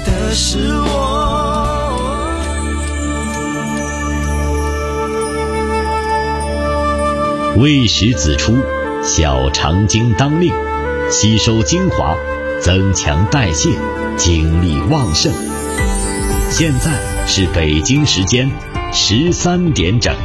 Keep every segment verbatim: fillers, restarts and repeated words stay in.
的是我。 未时子出，小肠经当令，吸收精华，增强代谢，精力旺盛。现在是北京时间十三点整。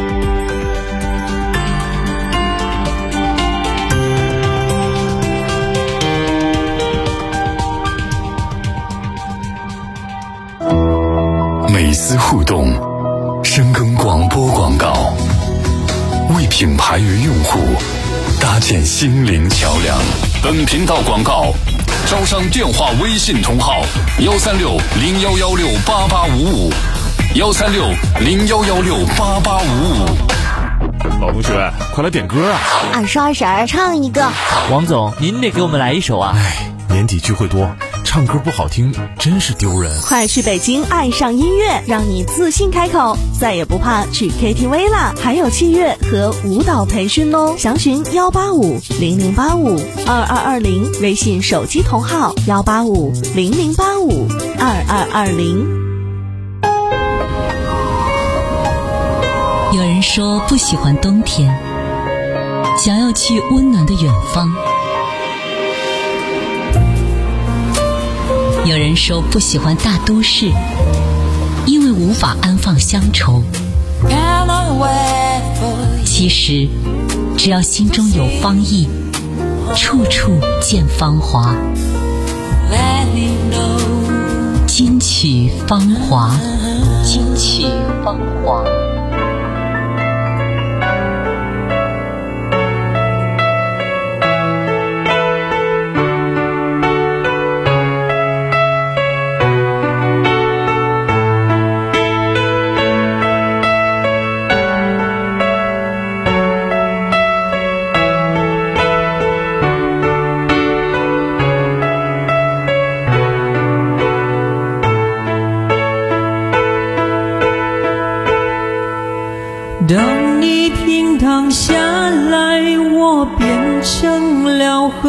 每丝互动，深耕广播广告，为品牌与用户搭建心灵桥梁。本频道广告招商电话微信同号：幺三六零幺幺六八八五五，幺三六零幺幺六八八五五。 老同学，快来点歌啊！ 二十二婶唱一个。 王总，您得给我们来一首啊！ 哎，年底聚会多，唱歌不好听真是丢人。 快去北京爱上音乐，让你自信开口，再也不怕去 K T V 啦！还有器乐和舞蹈培训哦，详询幺八五零零八五二二二零，微信手机同号幺八五零零八五二二二零。 有人说不喜欢冬天，想要去温暖的远方。有人说不喜欢大都市，因为无法安放乡愁。其实只要心中有芳意，处处见芳华。金曲芳华，金曲芳华。 当你平躺下来，我变成了河，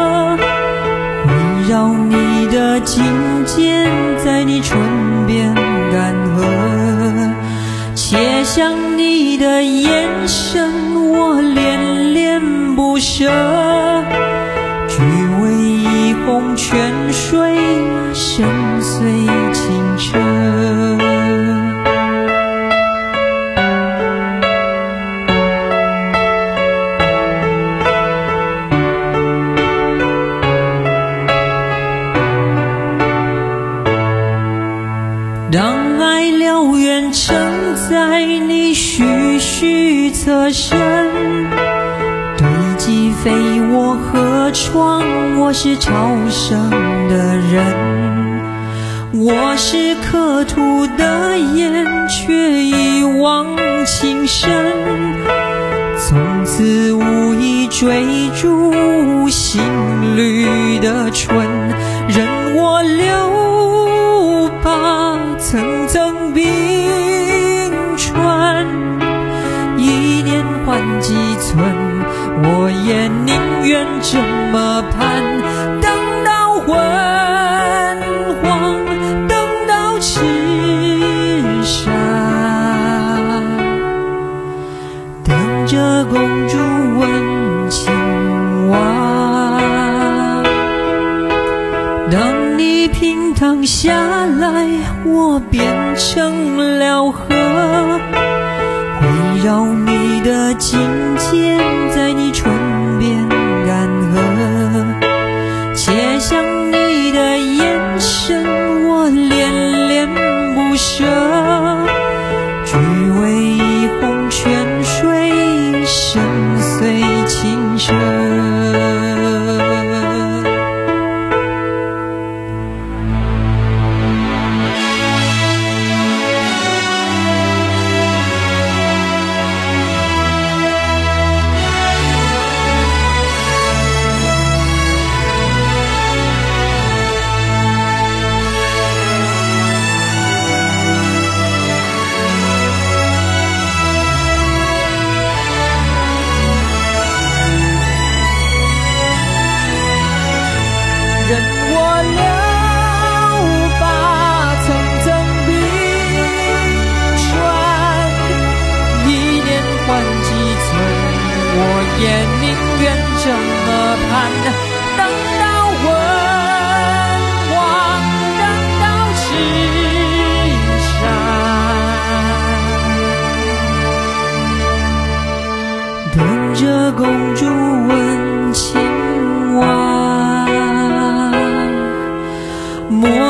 围绕你的颈肩，在你唇边干涸，且向你的眼神，我恋恋不舍，只为一泓泉水，深邃清澈。当爱燎原承载你徐徐侧身，堆积飞我河床，我是朝生的人，我是刻土的雁，却一往情深，从此无意追逐心绿的春，任我留把层层冰川，一年换几寸，我也宁愿这么盼，等到昏黄，等到赤沙，等着公主问青蛙。当你平躺下来，我变成了河，围绕你的颈肩，在你唇边干涸，且向你的眼神，我恋恋不舍，只为一泓泉水，深邃清澈。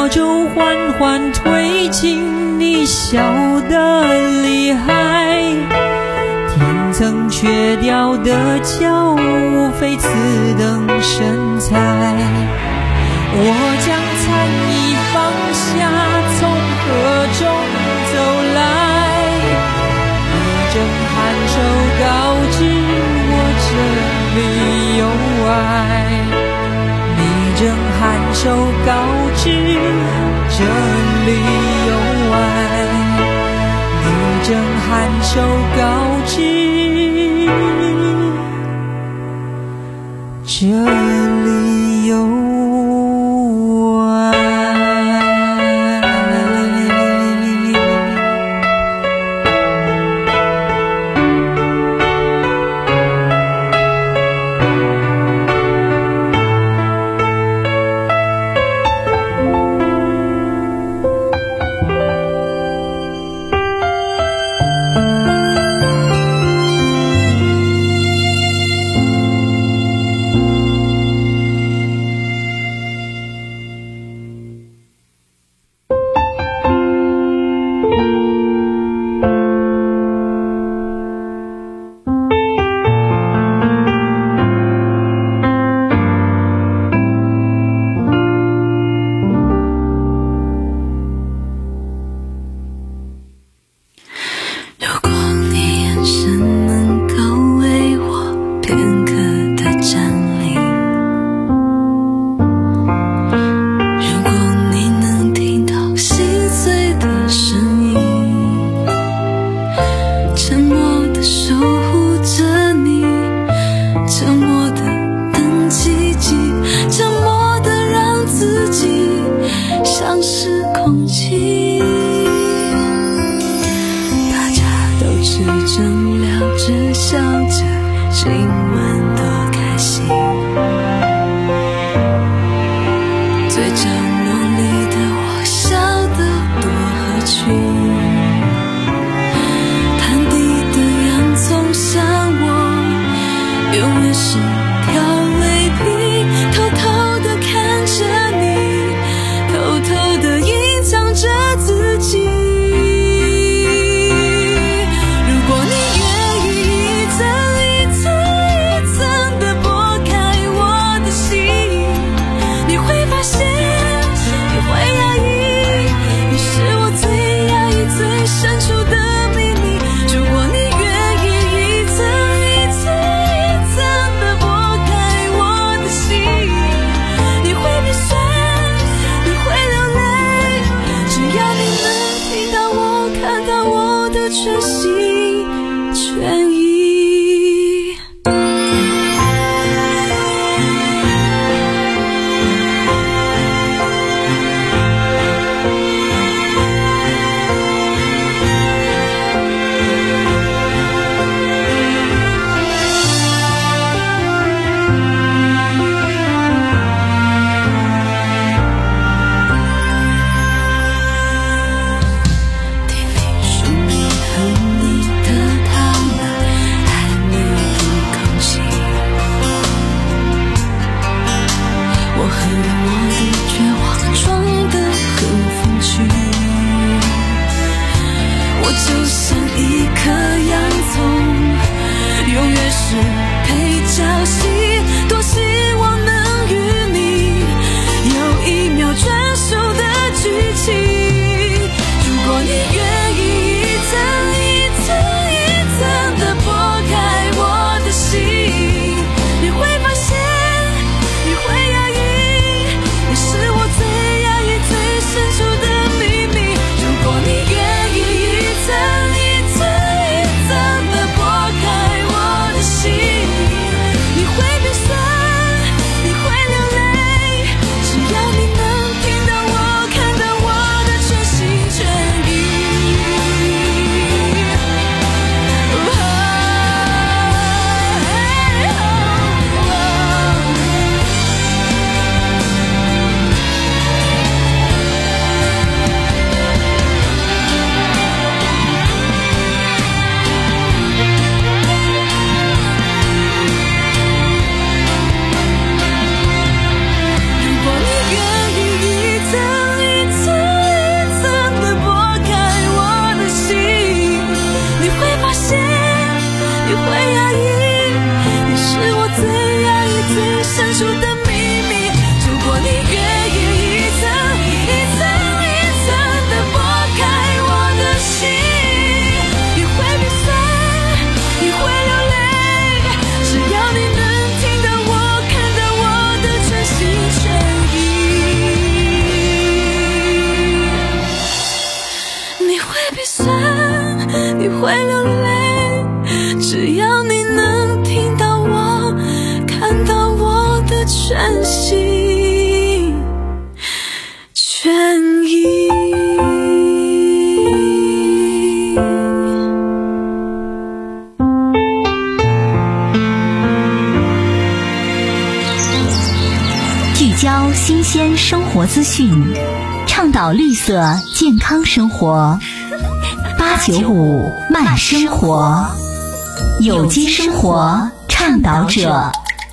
我就缓缓推进，你笑得厉害，天曾缺掉的角，无非此等身材。我将残衣放下，从河中走来，你正颔首告知我这里有爱，你正颔首告知这里有爱，你正颔首告知这里有爱。 听你说你和你的他生活资讯，倡导绿色健康生活。八九五慢生活，有机生活倡导者，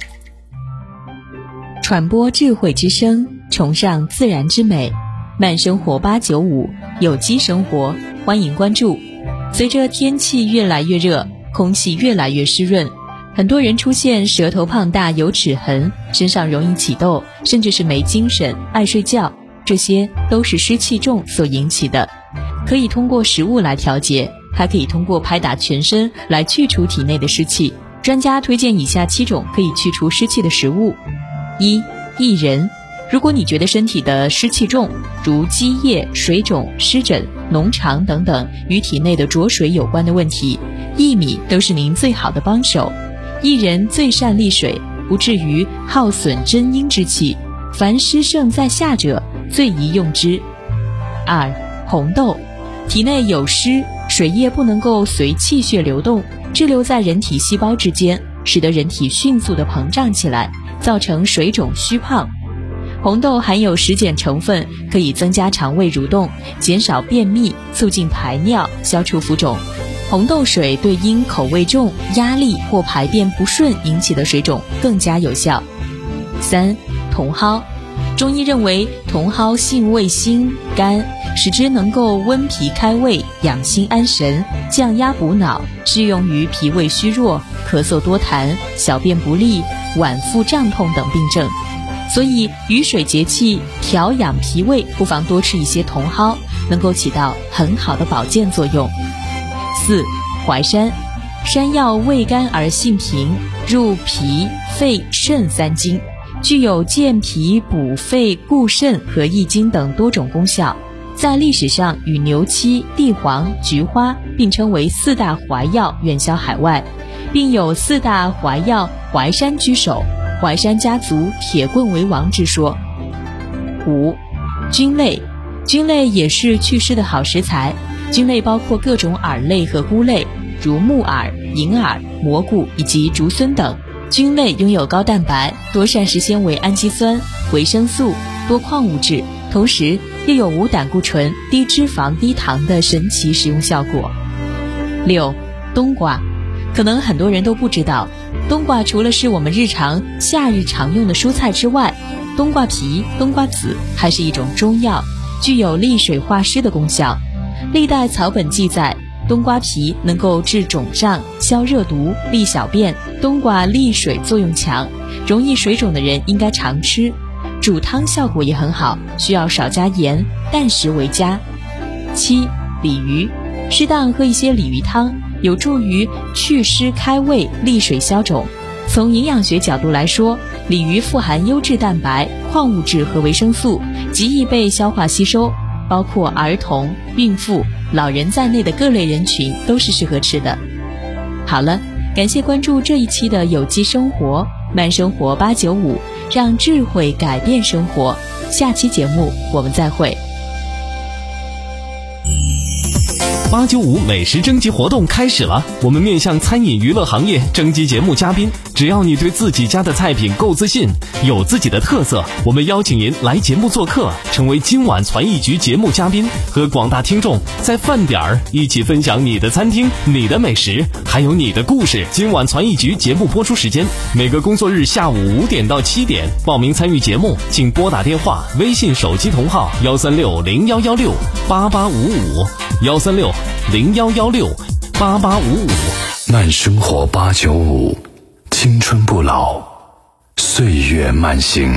传播智慧之声，崇尚自然之美。慢生活八九五，有机生活，欢迎关注。随着天气越来越热，空气越来越湿润，很多人出现舌头胖大、有齿痕，身上容易起痘，甚至是没精神、爱睡觉，这些都是湿气重所引起的。可以通过食物来调节，还可以通过拍打全身来去除体内的湿气。专家推荐以下七种可以去除湿气的食物。一、薏仁。如果你觉得身体的湿气重，如积液、水肿、湿疹、脓肠等等与体内的浊水有关的问题，薏米都是您最好的帮手。薏仁最善利水，不至于耗损真阴之气，凡湿盛在下者，最宜用之。二、红豆。体内有湿，水液不能够随气血流动，滞留在人体细胞之间，使得人体迅速地膨胀起来，造成水肿虚胖。红豆含有食碱成分，可以增加肠胃蠕动，减少便秘，促进排尿，消除浮肿。红豆水对因口味重、压力或排便不顺引起的水肿更加有效。三、茼蒿。中医认为茼蒿性味辛甘，使之能够温脾开胃、养心安神、降压补脑，适用于脾胃虚弱、咳嗽多痰、小便不利、脘腹胀痛等病症。所以雨水节气调养脾胃，不妨多吃一些茼蒿，能够起到很好的保健作用。四、淮山。山药味甘而性平，入脾、肺、肾三经，具有健脾补肺固肾和益精等多种功效。在历史上与牛膝、地黄、菊花并称为四大怀药，远销海外，并有四大怀药淮山居首，淮山家族铁棍为王之说。五、菌类。菌类也是祛湿的好食材，菌类包括各种饵类和菇类，如木耳、银耳、蘑菇以及竹荪等。菌类拥有高蛋白、多膳食纤维氨基酸、维生素、多矿物质，同时又有无胆固醇、低脂肪、低糖的神奇食用效果。六、冬瓜。可能很多人都不知道，冬瓜除了是我们日常夏日常用的蔬菜之外，冬瓜皮、冬瓜籽还是一种中药，具有利水化湿的功效。历代草本记载，冬瓜皮能够治肿胀、消热毒、利小便，冬瓜利水作用强，容易水肿的人应该常吃。煮汤效果也很好，需要少加盐，淡食为佳。七、鲤鱼。适当喝一些鲤鱼汤，有助于祛湿开胃、利水消肿。从营养学角度来说，鲤鱼富含优质蛋白、矿物质和维生素，极易被消化吸收，包括儿童、孕妇、老人在内的各类人群都是适合吃的。好了，感谢关注这一期的有机生活慢生活八九五，让智慧改变生活。下期节目我们再会。 八九五美食征集活动开始了，我们面向餐饮娱乐行业征集节目嘉宾，只要你对自己家的菜品够自信，有自己的特色，我们邀请您来节目做客，成为今晚传艺局节目嘉宾，和广大听众在饭点儿一起分享你的餐厅、你的美食，还有你的故事。今晚传艺局节目播出时间每个工作日下午五点到七点，报名参与节目请拨打电话、微信手机同号幺三六零幺幺六八八五五幺三六零幺幺六八八五五。 慢生活八九五，青春不老，岁月慢行。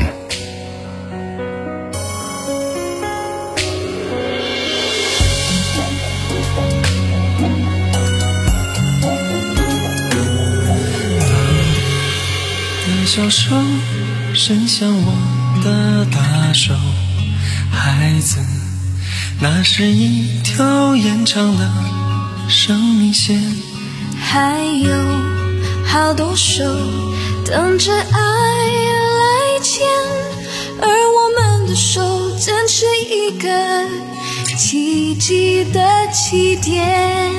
的小手伸向我的大手，孩子，那是一条延长的生命线， 还有好多手等着爱来牵，而我们的手正是一个奇迹的起点。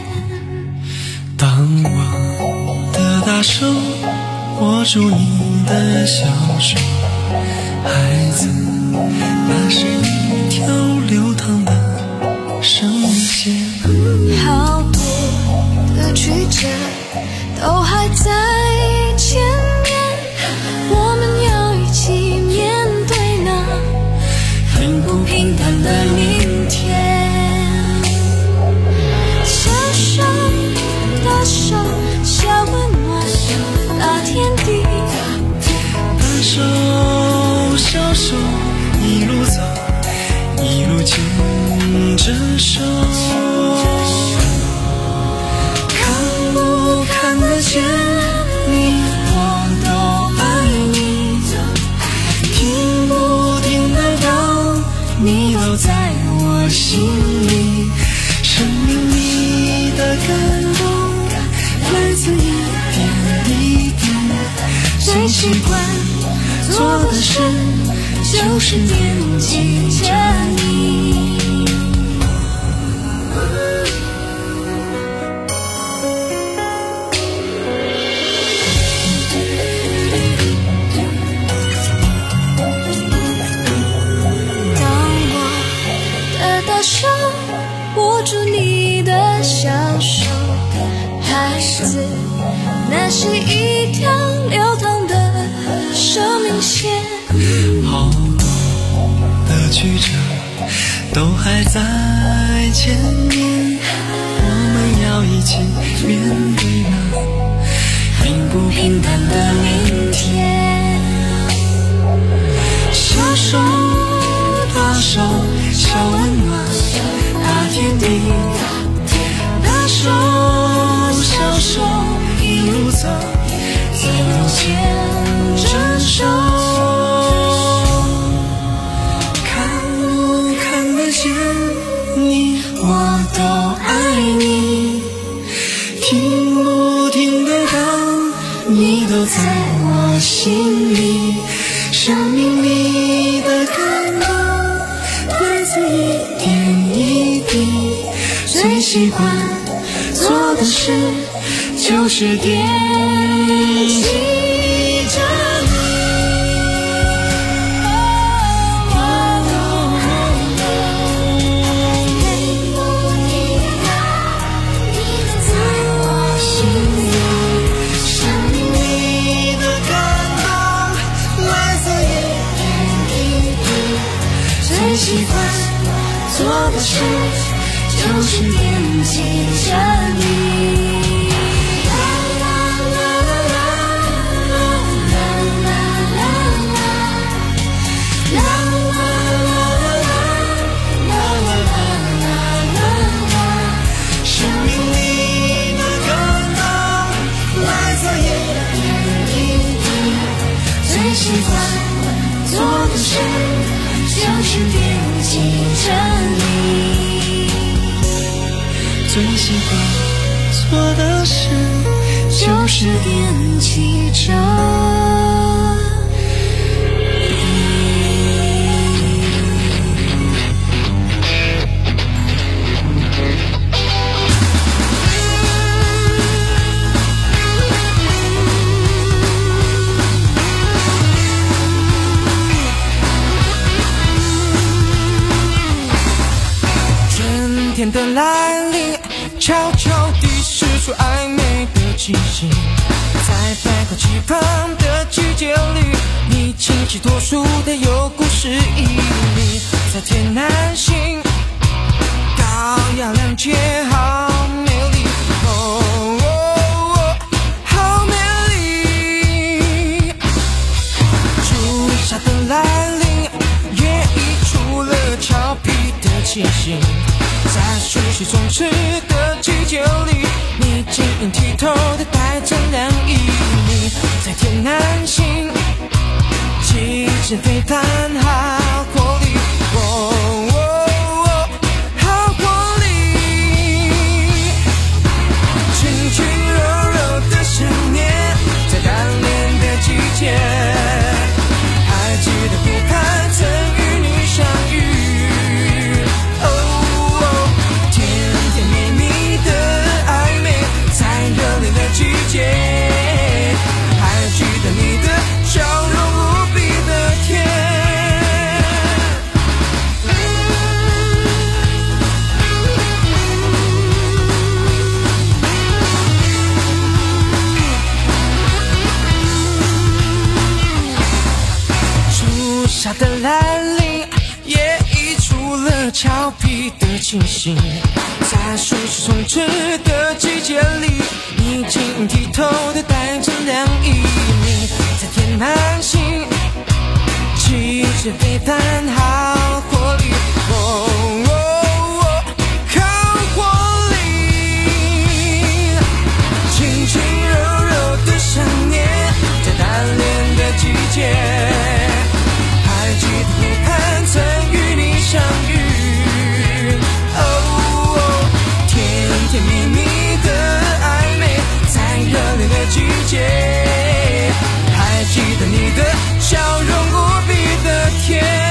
当我的大手握住你的小手，孩子， 那是一条流淌的生命线。 好多的曲折都还在前面，我们要一起面对那并不平淡的明天。小手大手小温暖大天地， 大手小手一路走，一路牵着手。看不看得见你我都爱你，听不听得到你都在我心里。生命里的感动来自一点一滴，最习惯做的事就是惦记着你。 当我的大手握住你的小手，孩子，那是一条流淌的生命线。 好多的曲折都还在前面，我们要一起面对那并不平淡的明天。小手大手小温暖大天地，大手小手一路走，一路牵着手。你我都爱你，听不听得到你都在我心里。生命里的感动来自一点一滴，最习惯做的事就是惦记着你。习惯做的事就是惦记着你。生命里的感动来自一点一滴，最习惯做的事就是惦记着你，最习惯做的事就是惦记着天的来临，悄悄地释出暧昧的气息，在百花齐放的季节里，你清晰脱俗的有故事意义，在天南星高雅亮洁好美丽，哦哦哦，好美丽。初夏的来临，也溢出了俏皮的气息，在熟悉充斥的季节里，你晶莹剔透的带着凉意，在天南星气质非凡好活力，哦哦哦，好活力。轻轻柔柔的想念，在当年的季节，还记得不怕曾与你相遇。季节，还记得你的笑容无比的甜。 调皮的清醒，在树树充斥的季节里，你晶莹剔透的带着凉意，你在天南星，气质非凡好活力，哦哦哦，好活力，轻轻柔柔的想念，在单恋的季节，还记得湖畔曾与你相遇，哦哦，甜甜蜜蜜的暧昧，在热恋的季节，还记得你的笑容无比的甜。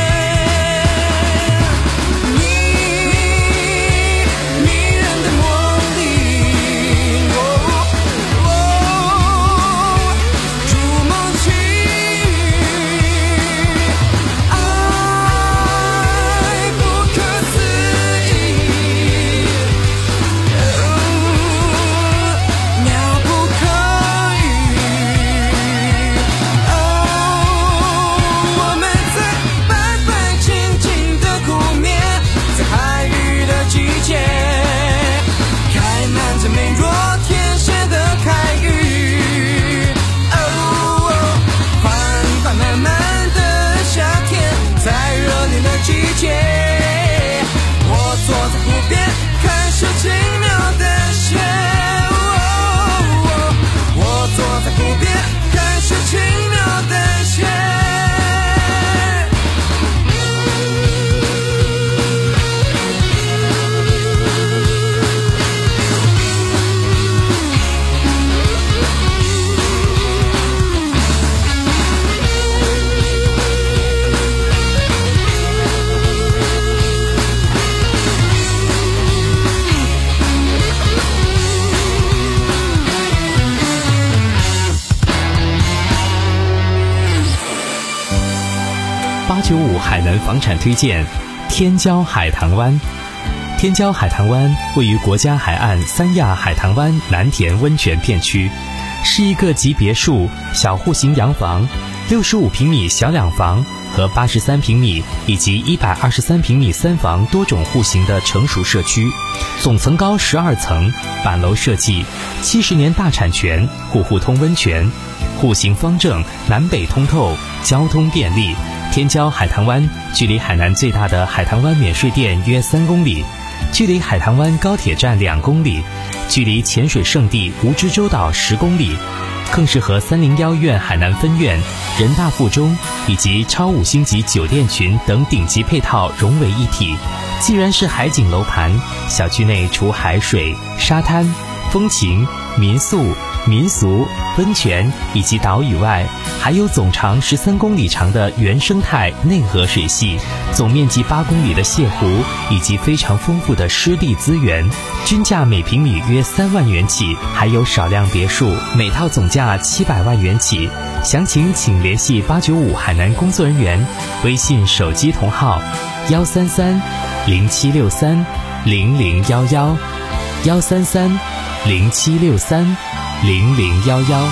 八九五海南房产推荐天骄海棠湾。天骄海棠湾位于国家海岸三亚海棠湾南田温泉片区，是一个集别墅、小户型洋房、六十五平米小两房和八十三平米以及一百二十三平米三房多种户型的成熟社区，总层高十二层，板楼设计，七十年大产权，户户通温泉，户型方正，南北通透，交通便利。天骄海棠湾距离海南最大的海棠湾免税店约三公里，距离海棠湾高铁站两公里，距离潜水圣地蜈支洲岛十公里，更适合三零幺院海南分院、人大附中以及超五星级酒店群等顶级配套融为一体。既然是海景楼盘，小区内除海水、沙滩、风情、民宿、民俗、温泉以及岛屿外，还有总长十三公里长的原生态内河水系，总面积八公里的泻湖，以及非常丰富的湿地资源，均价每平米约三万元起，还有少量别墅，每套总价七百万元起。详情请联系八九五海南工作人员，微信手机同号幺三三零七六三零零幺幺幺三三零七六三零零幺幺。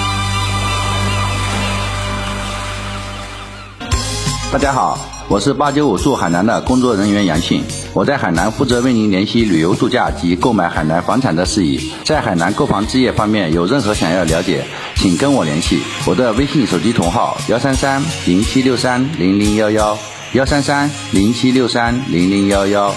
大家好，我是八九五驻海南的工作人员杨信，我在海南负责为您联系旅游度假及购买海南房产的事宜。在海南购房置业方面有任何想要了解，请跟我联系，我的微信手机同号幺三三零七六三零零幺幺幺三三零七六三零零幺幺。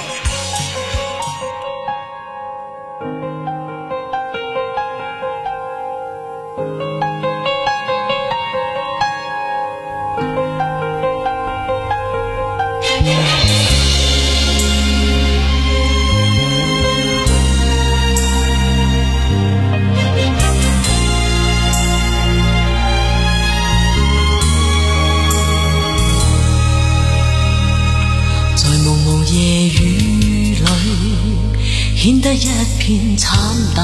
顯得一片慘淡，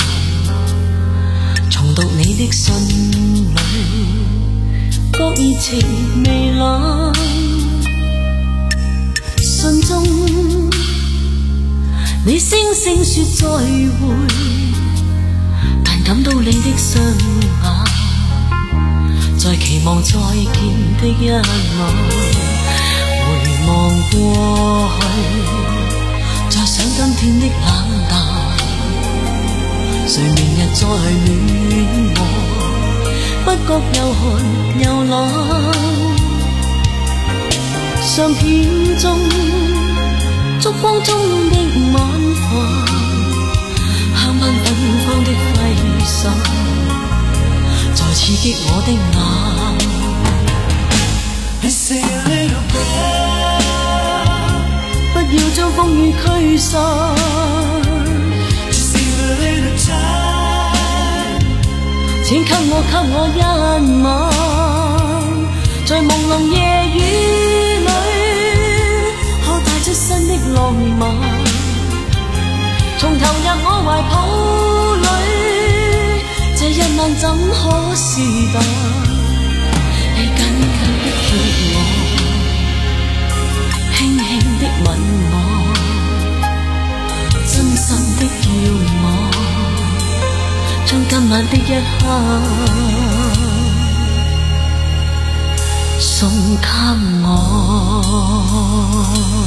重讀你的信裏，覺熱情微冷。信中你聲聲說再會，但感到你的雙眼，在期望再見的一晚，回望過去。 今天的冷淡，谁明日再戀我？不覺又寒又冷，相片中燭光中的晚飯，香檳芬芳的揮手，在刺激我的眼。不要將風雨驅散，請給我給我一晚，在朦朧夜雨裏，可帶出新的浪漫，重投入我懷抱裏，這一晚怎可是淡？你緊緊的貼我，輕輕的吻我，真心的要我，將今晚的一刻送給我。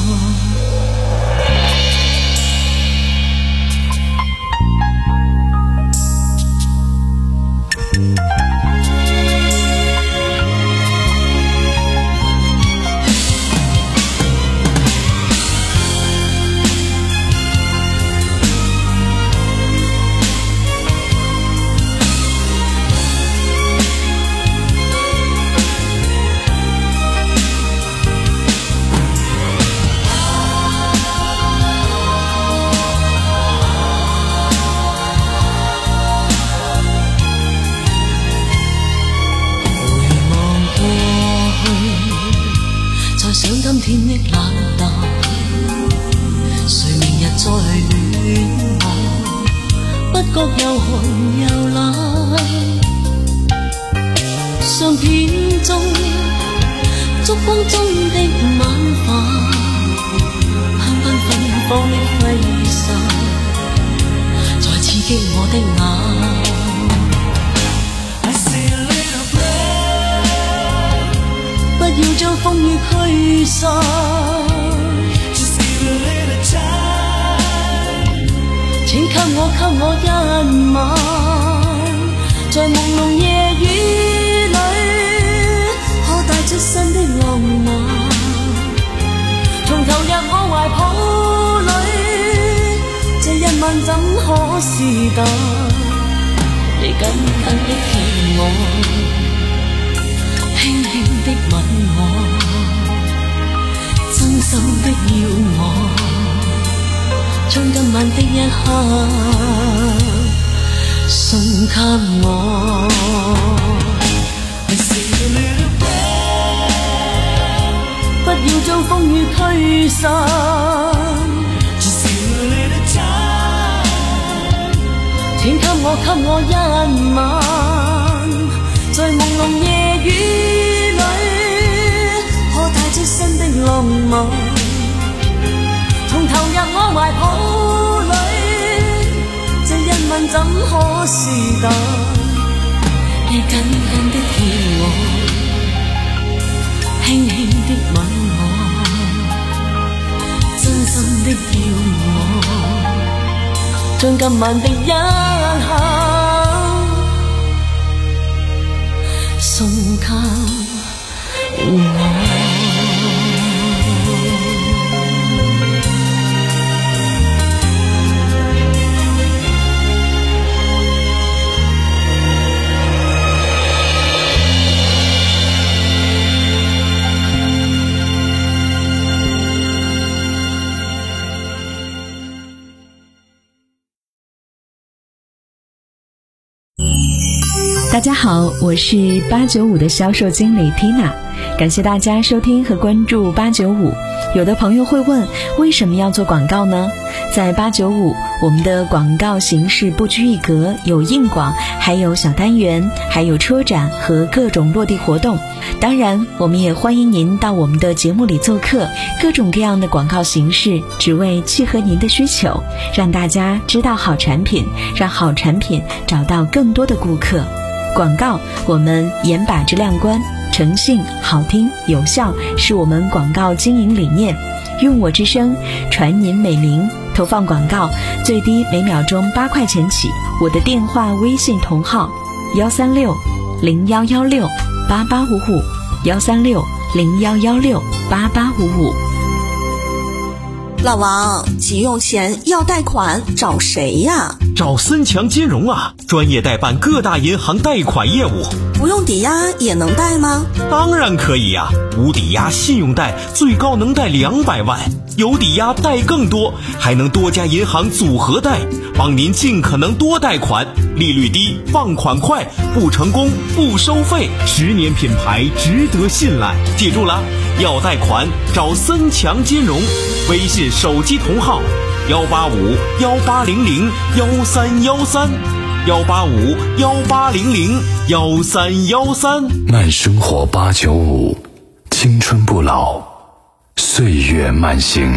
天的冷淡，誰明日再戀我？不覺又寒又冷，相片中燭光中的晚飯，香檳芬芳的揮手，在刺激我的眼。不要將風雨驅散，請給我給我一晚，在朦朧夜雨裏，可帶出新的浪漫，重投入我懷抱裏，這一晚怎可是淡？你緊緊的貼我，輕輕的吻我，真心的要我，將今晚的一刻送給我。不要將風雨驅散，請給我給我一晚，在朦朧夜雨裏，可帶出新的浪漫，重投入我懷抱裏，這一吻怎可是淡？你緊緊的貼我，輕輕的吻我，真心的要我，將今晚的一刻送給我。 大家好，我是八九五的销售经理 Tina， 感谢大家收听和关注八九五。有的朋友会问，为什么要做广告呢？在八九五，我们的广告形式不拘一格，有硬广，还有小单元，还有车展和各种落地活动。当然，我们也欢迎您到我们的节目里做客，各种各样的广告形式，只为契合您的需求，让大家知道好产品，让好产品找到更多的顾客。广告，我们严把质量关，诚信、好听、有效是我们广告经营理念。用我之声，传您美名， 投放广告最低每秒钟八块钱起。我的电话微信同号幺三六零幺幺六八八五五幺三六零幺幺六八八五五。 老王，急用钱要贷款找谁呀？ 找森强金融啊，专业代办各大银行贷款业务。 不用抵押也能贷吗？ 当然可以呀、啊，无抵押信用贷最高能贷两百万，有抵押贷更多，还能多家银行组合贷，帮您尽可能多贷款，利率低，放款快，不成功不收费，十年品牌值得信赖。记住了，要贷款找森强金融，微信手机同号幺八五幺八零零幺三幺三幺八五幺八零零幺三幺三。 慢生活八九五，青春不老，岁月慢行。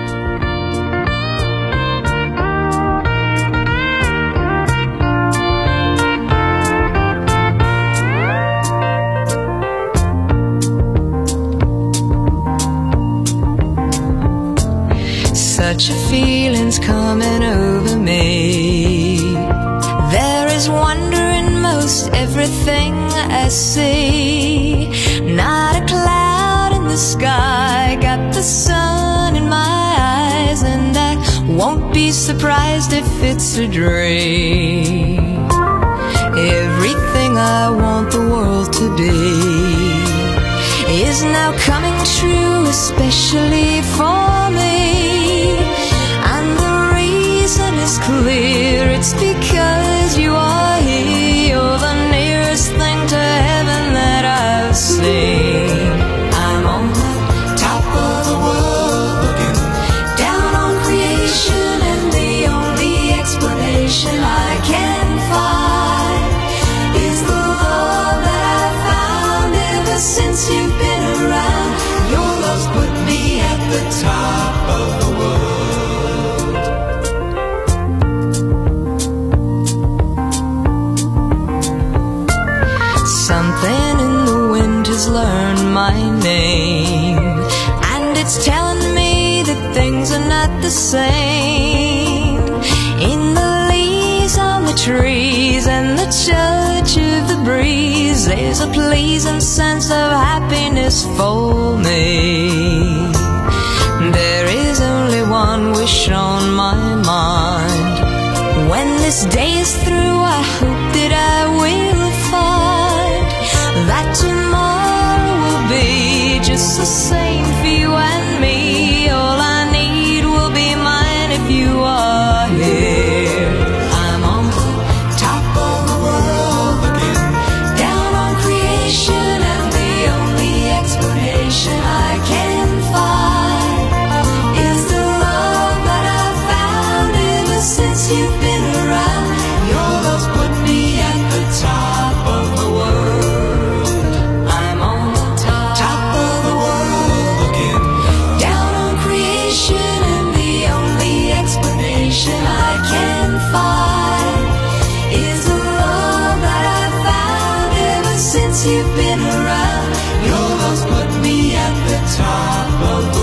Such a feeling's coming over me. There is wonder in most everything I see. Not a cloud in the sky, got the sun in my eyes, and I won't be surprised if it's a dream. Everything I want the world to be is now coming true, especially for me.And the reason is clear, it's because you are here. You're the nearest thing to heaven that I've seen. I'm on the top of the world, looking down on creation, and the only explanation I can find is the love that I've found ever since you've been around. Your love's put me at the top of the world.Something in the wind has learned my name, and it's telling me that things are not the same. In the leaves on the trees and the touch of the breeze, there's a pleasing sense of happiness for me. There is only one wish on my mind. When this day is through, I hope that I will find that tomorrow will be just the same for you and me. All I need will be mine if you are here. I'm on the top of the world, looking down on creation, and the only explanation I can find is the love that I've found ever since you've been around. Your love's put me at the top of the world.You've been around, your love's put me at the top of the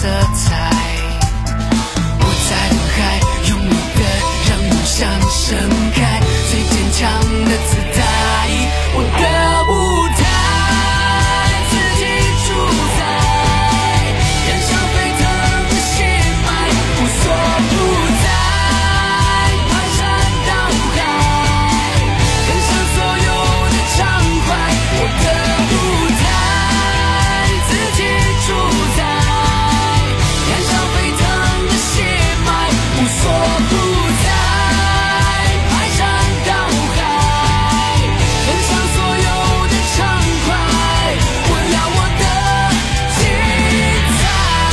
色彩。我在人海拥有的让梦想盛开，最坚强的姿态，我的舞台自己主宰，燃烧沸腾的血脉，无所不在，排山倒海，跟上所有的畅快，我的舞台自己主宰，燃烧沸腾的血脉，无所不在，排山倒海，跟上所有的畅快，我要我的精彩。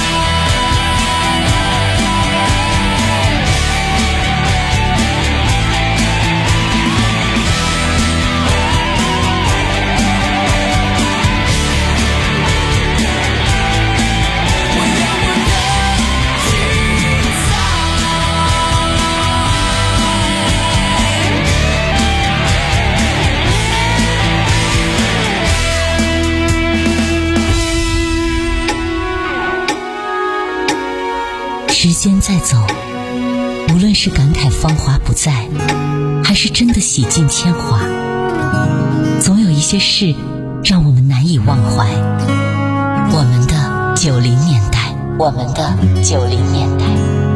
我要我的精时间在走，无论是感慨芳华不在，还是真的洗尽铅华，总有一些事让我们难以忘怀。我们的九零年代，我们的九零年代。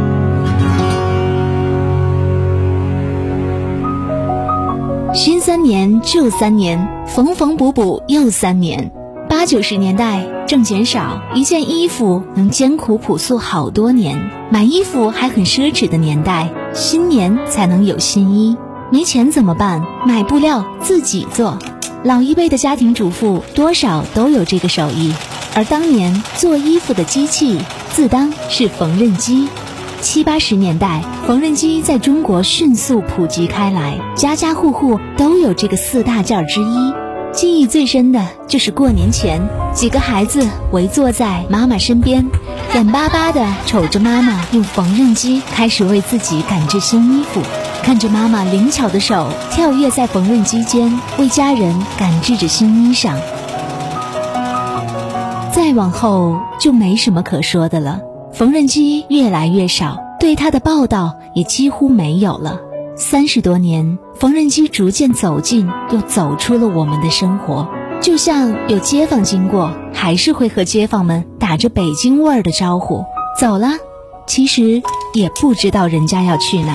新三年旧三年，缝缝补补又三年。八九十年代挣钱少，一件衣服能艰苦朴素好多年，买衣服还很奢侈的年代，新年才能有新衣。没钱怎么办？买布料自己做。老一辈的家庭主妇多少都有这个手艺，而当年做衣服的机器自当是缝纫机。七八十年代，缝纫机在中国迅速普及开来，家家户户都有这个四大件之一。记忆最深的就是过年前，几个孩子围坐在妈妈身边，眼巴巴地瞅着妈妈用缝纫机开始为自己赶制新衣服，看着妈妈灵巧的手跳跃在缝纫机间，为家人赶制着新衣裳。再往后就没什么可说的了，缝纫机越来越少，对它的报道也几乎没有了。三十多年，缝纫机逐渐走进又走出了我们的生活，就像有街坊经过，还是会和街坊们打着北京味儿的招呼，走了，其实也不知道人家要去哪儿。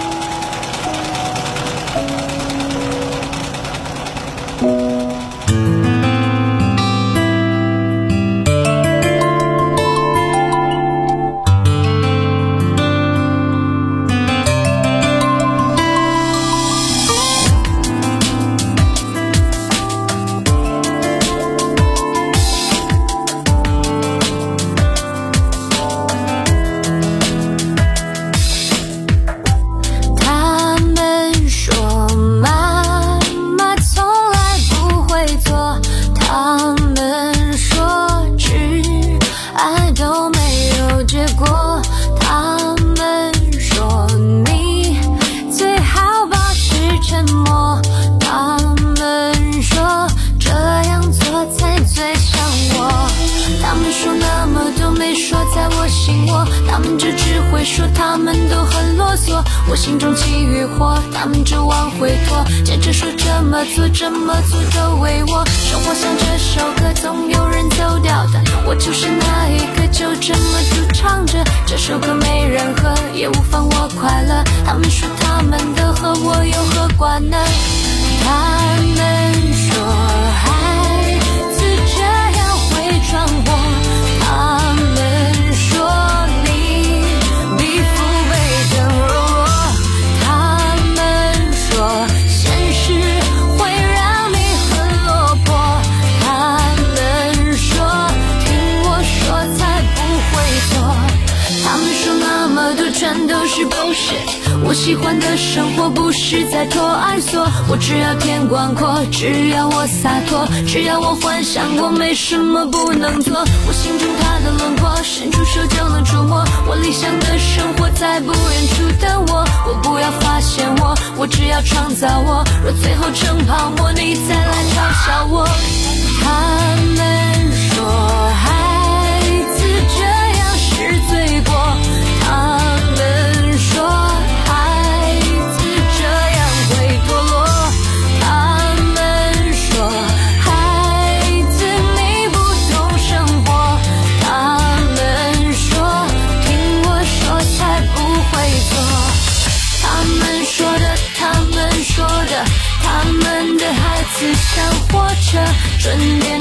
他们就只会说他们都很啰嗦，我心中起欲火，他们就往回拖，接着说这么做这么做都为我，生活像这首歌总有人走掉的，我就是那一个，就这么独唱着，这首歌没人喝也无妨我快乐，他们说他们的和我有何关呢？他们说孩子这样会闯祸，他们说你比父辈更柔弱，他们说现实会让你很落魄，他们说听我说才不会错，他们说那么多全都是 bullshit， 我喜欢的生活不是在托儿所，我只要天广阔，只要我洒脱，只要我幻想过，没什么不能做，我心中它的轮廓，伸出手就能触摸，我理想的生活在不远处等我，我不要发现我，我只要创造我，若最后成泡沫，你再来嘲笑我。他们说孩子这样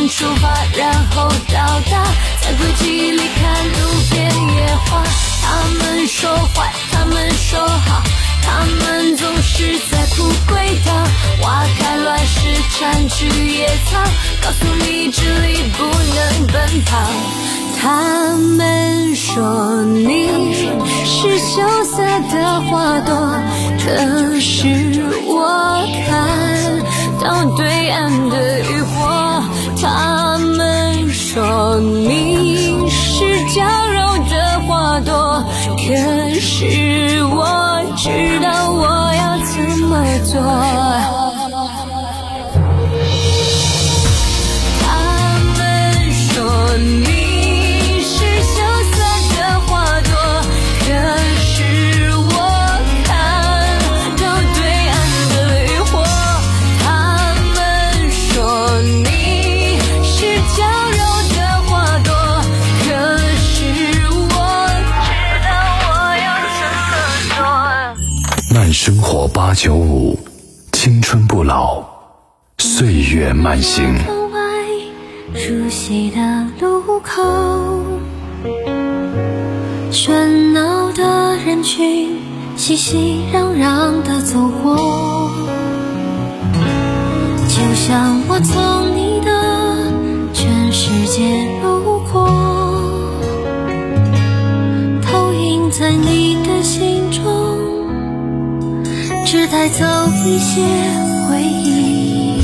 们出发，然后到达，在轨迹里看路边野花。他们说坏，他们说好，他们总是在不轨的挖开乱石占据野草，告诉你这里不能奔跑。他们说你是羞涩的花朵，可是我看到对岸的渔火。他们说你是娇柔的花朵，可是我知道我要怎么做。他们说你是羞涩的花朵，可是我看到对岸的渔火。他们说你是娇柔的花朵，可是我知道我要怎么做。 慢生活八九五，青春不老，岁月慢行。 窗外熟悉的路口，喧闹的人群熙熙攘攘地走过，就像我从你的全世界路过，投影在你的心中，只带走一些回忆。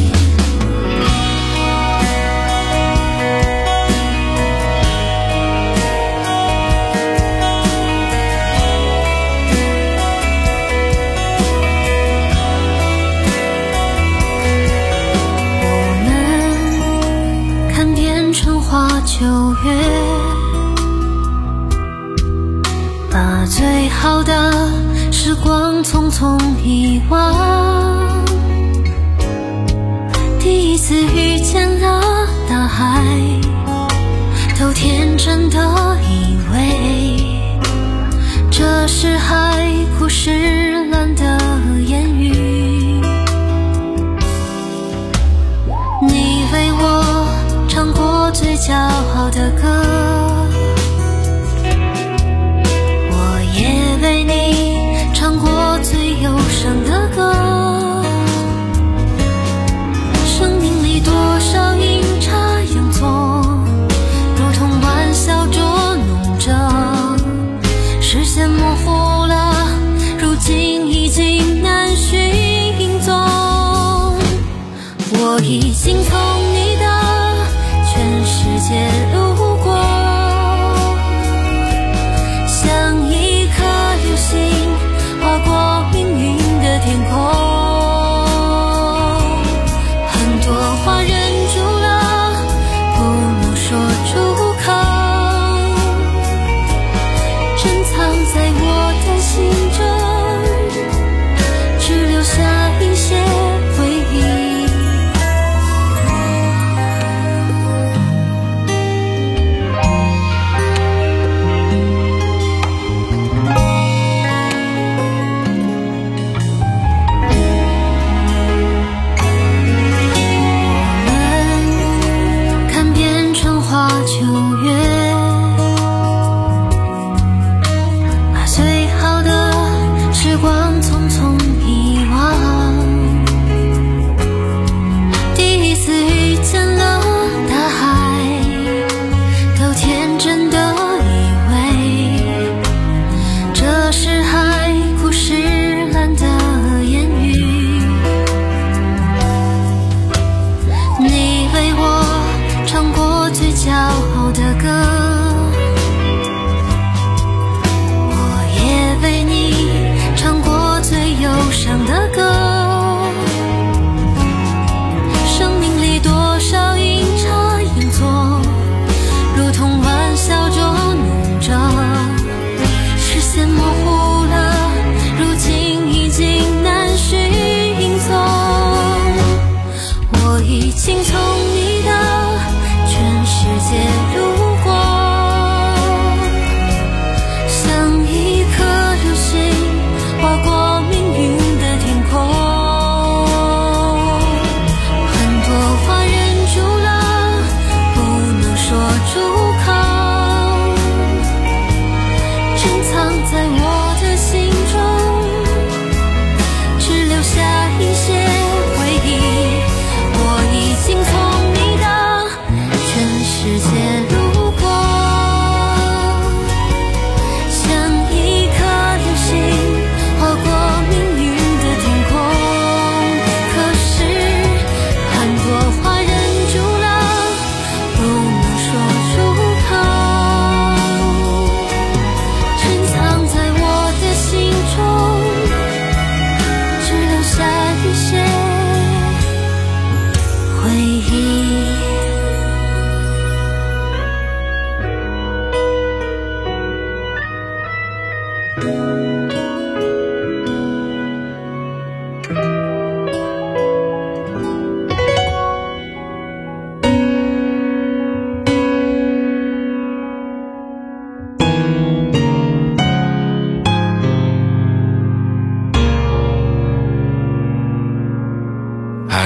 九月，把最好的时光匆匆遗忘。第一次遇见了大海，都天真的以为这是海枯石烂的言语。你为我唱过最骄傲的歌，我也为你唱过最忧伤的歌。生命里多少阴差阳错，如同玩笑捉弄着，视线模糊了，如今已经难寻踪。我已经从你的全世界路过，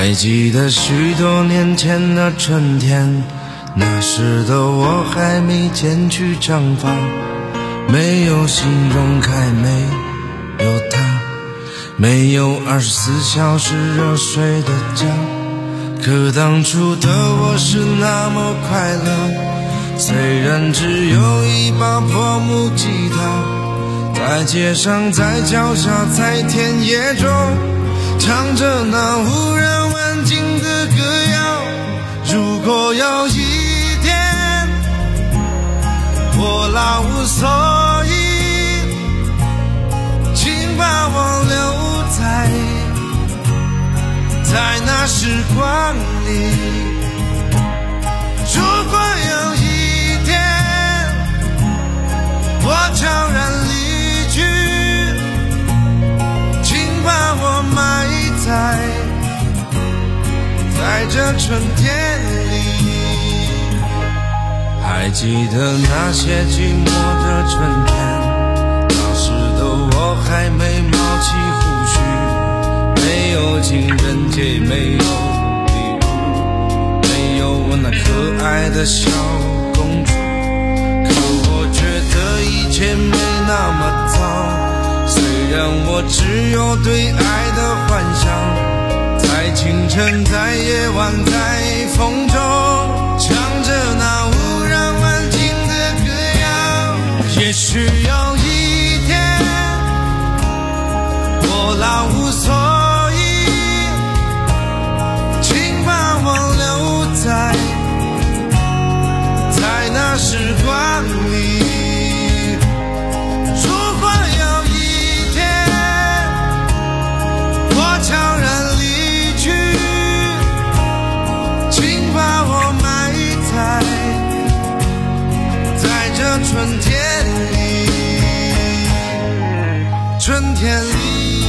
还记得许多年前的春天，那时的我还没剪去长发，没有信用卡，没有他，没有二十四小时热水的家。可当初的我是那么快乐，虽然只有一把破木吉他，在街上，在脚下，在田野中，唱着那无人问津的歌谣。如果有一天我老无所依，请把我留在在那时光里。如果有一天我悄然离去，请把我埋在在这春天里。还记得那些寂寞的春天，那时的我还没冒起胡须，没有情人节，没有礼物，没有我那可爱的小公主。可我觉得一切没那么糟，虽然我只有对爱的幻想，在清晨，在夜晚，在风中，唱着那无人问津的歌谣。也许有一天我老无所依，请把我留在在那时光里。如果有一天我悄然离去，请把我埋在在这春天里，春天里。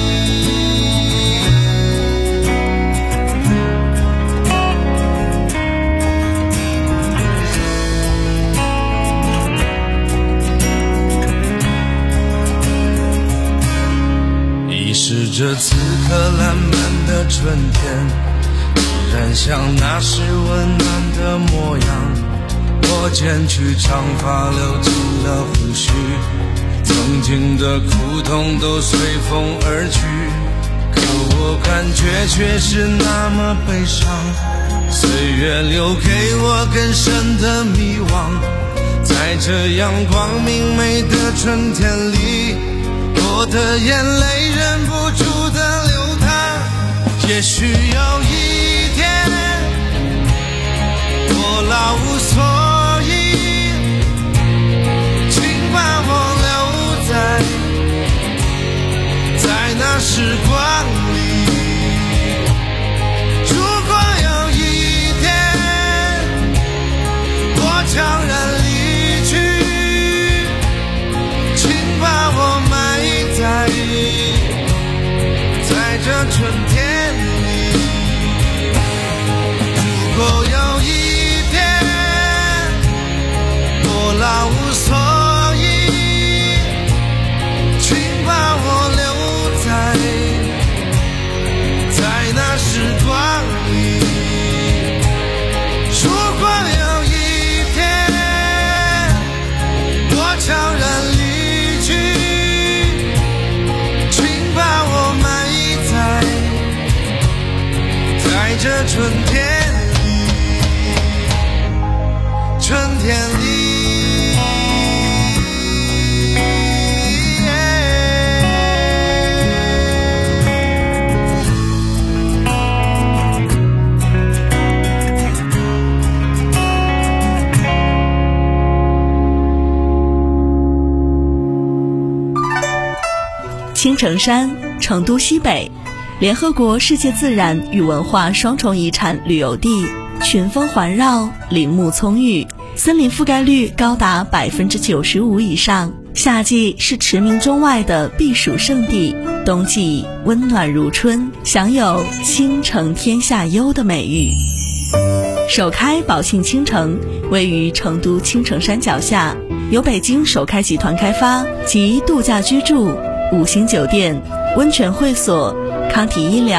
遗失着此刻烂漫的春天，依然像那时温暖的模样。我剪去长发，留进了胡须，曾经的苦痛都随风而去。可我感觉却是那么悲伤，岁月留给我更深的迷惘。在这样光明媚的春天里，我的眼泪忍不住的流淌。也许有一天我老无所依，请把我留在在那时光里。如果有一天我悄然离去，请把我埋在在这春天里。如果有一天我老无所依，请把我留在在那时光里。如果有一天我悄然离去，请把我埋在在这春天里，春天里。 青城山，成都西北，联合国世界自然与文化双重遗产旅游地，群峰环绕，林木葱郁，森林覆盖率高达百分之九十五以上。夏季是驰名中外的避暑胜地，冬季温暖如春，享有青城天下优的美誉。首开宝信青城位于成都青城山脚下，由北京首开集团开发，集度假居住、五星酒店、温泉会所、康体医疗、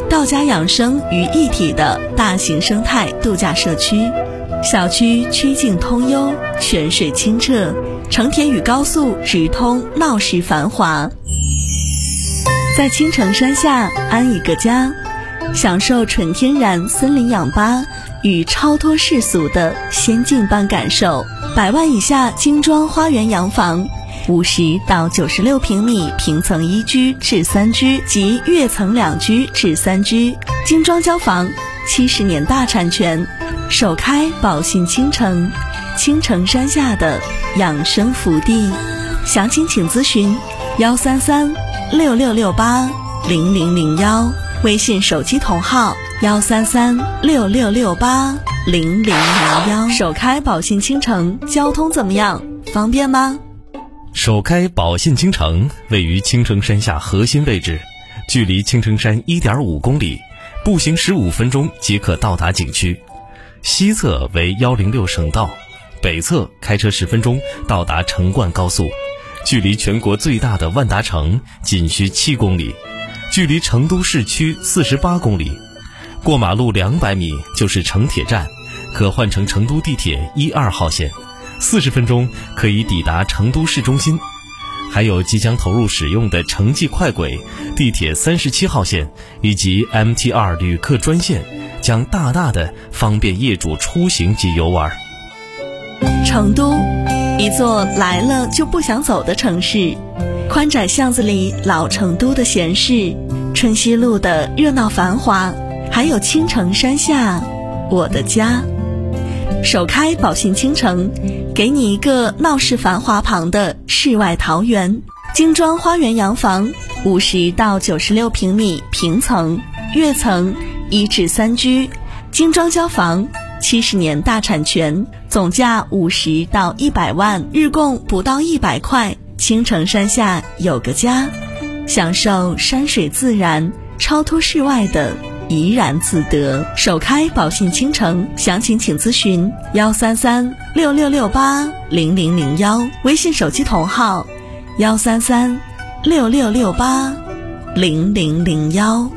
道家养生于一体的大型生态度假社区。小区曲径通幽，泉水清澈，城铁与高速直通，闹市繁华。在青城山下安一个家，享受纯天然森林氧吧与超脱世俗的仙境般感受。百万以下精装花园洋房，五十到九十六平米平层一居至三居及跃层两居至三居，精装交房，七十年大产权，首开宝信青城，青城山下的养生福地。详情请咨询幺三三六六六八零零零幺，微信手机同号幺三三六六六八零零零幺。首开宝信青城，交通怎么样？方便吗？ 首开宝信青城位于青城山下核心位置，距离青城山 一点五公里，步行十五分钟即可到达景区。西侧为一零六省道，北侧开车十分钟到达成灌高速，距离全国最大的万达城仅需七公里，距离成都市区四十八公里。过马路两百米就是城铁站，可换乘成都地铁一二号线，四十分钟可以抵达成都市中心。还有即将投入使用的城际快轨、地铁三十七号线以及 M T 二 旅客专线，将大大的方便业主出行及游玩。 成都，一座来了就不想走的城市，宽窄巷子里老成都的闲适，春熙路的热闹繁华，还有青城山下我的家。首开宝信青城，给你一个闹市繁华旁的世外桃源。精装花园洋房，五十到九十六平米平层，跃层一至三居，精装交房，七十年大产权，总价五十到一百万，日供不到一百块。青城山下有个家，享受山水自然，超脱世外的怡然自得。首开宝信青城，详情请咨询幺三三六六六八零零零幺，微信手机同号幺三三六六六八零零零幺。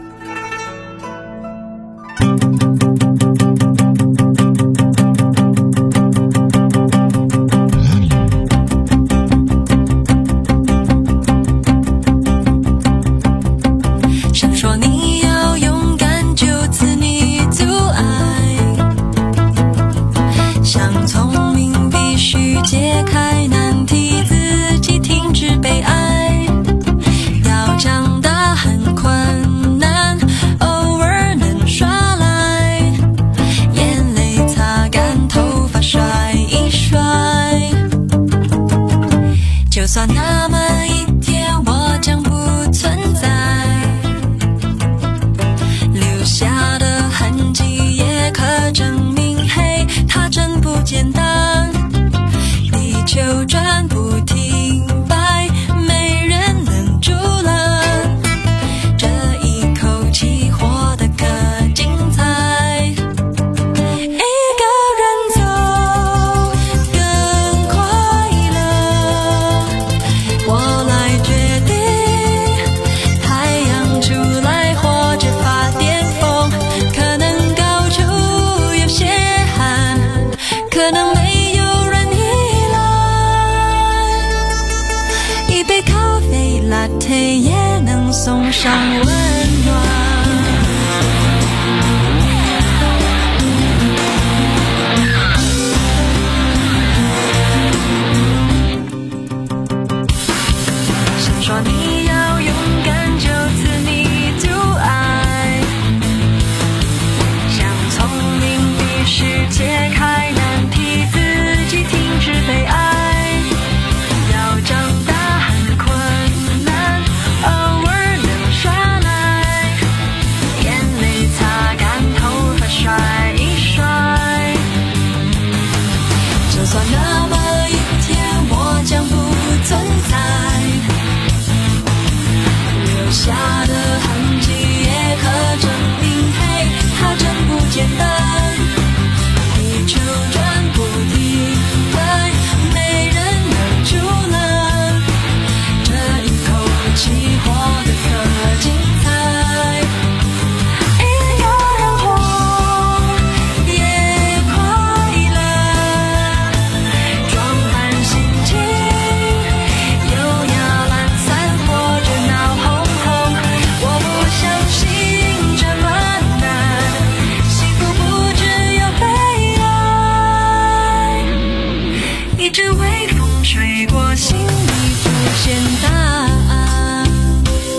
送上温暖。想说你要勇敢，就此你独爱。想聪明，必须解开难题，自己停止被爱。要长大很困难，偶尔能耍赖， 只为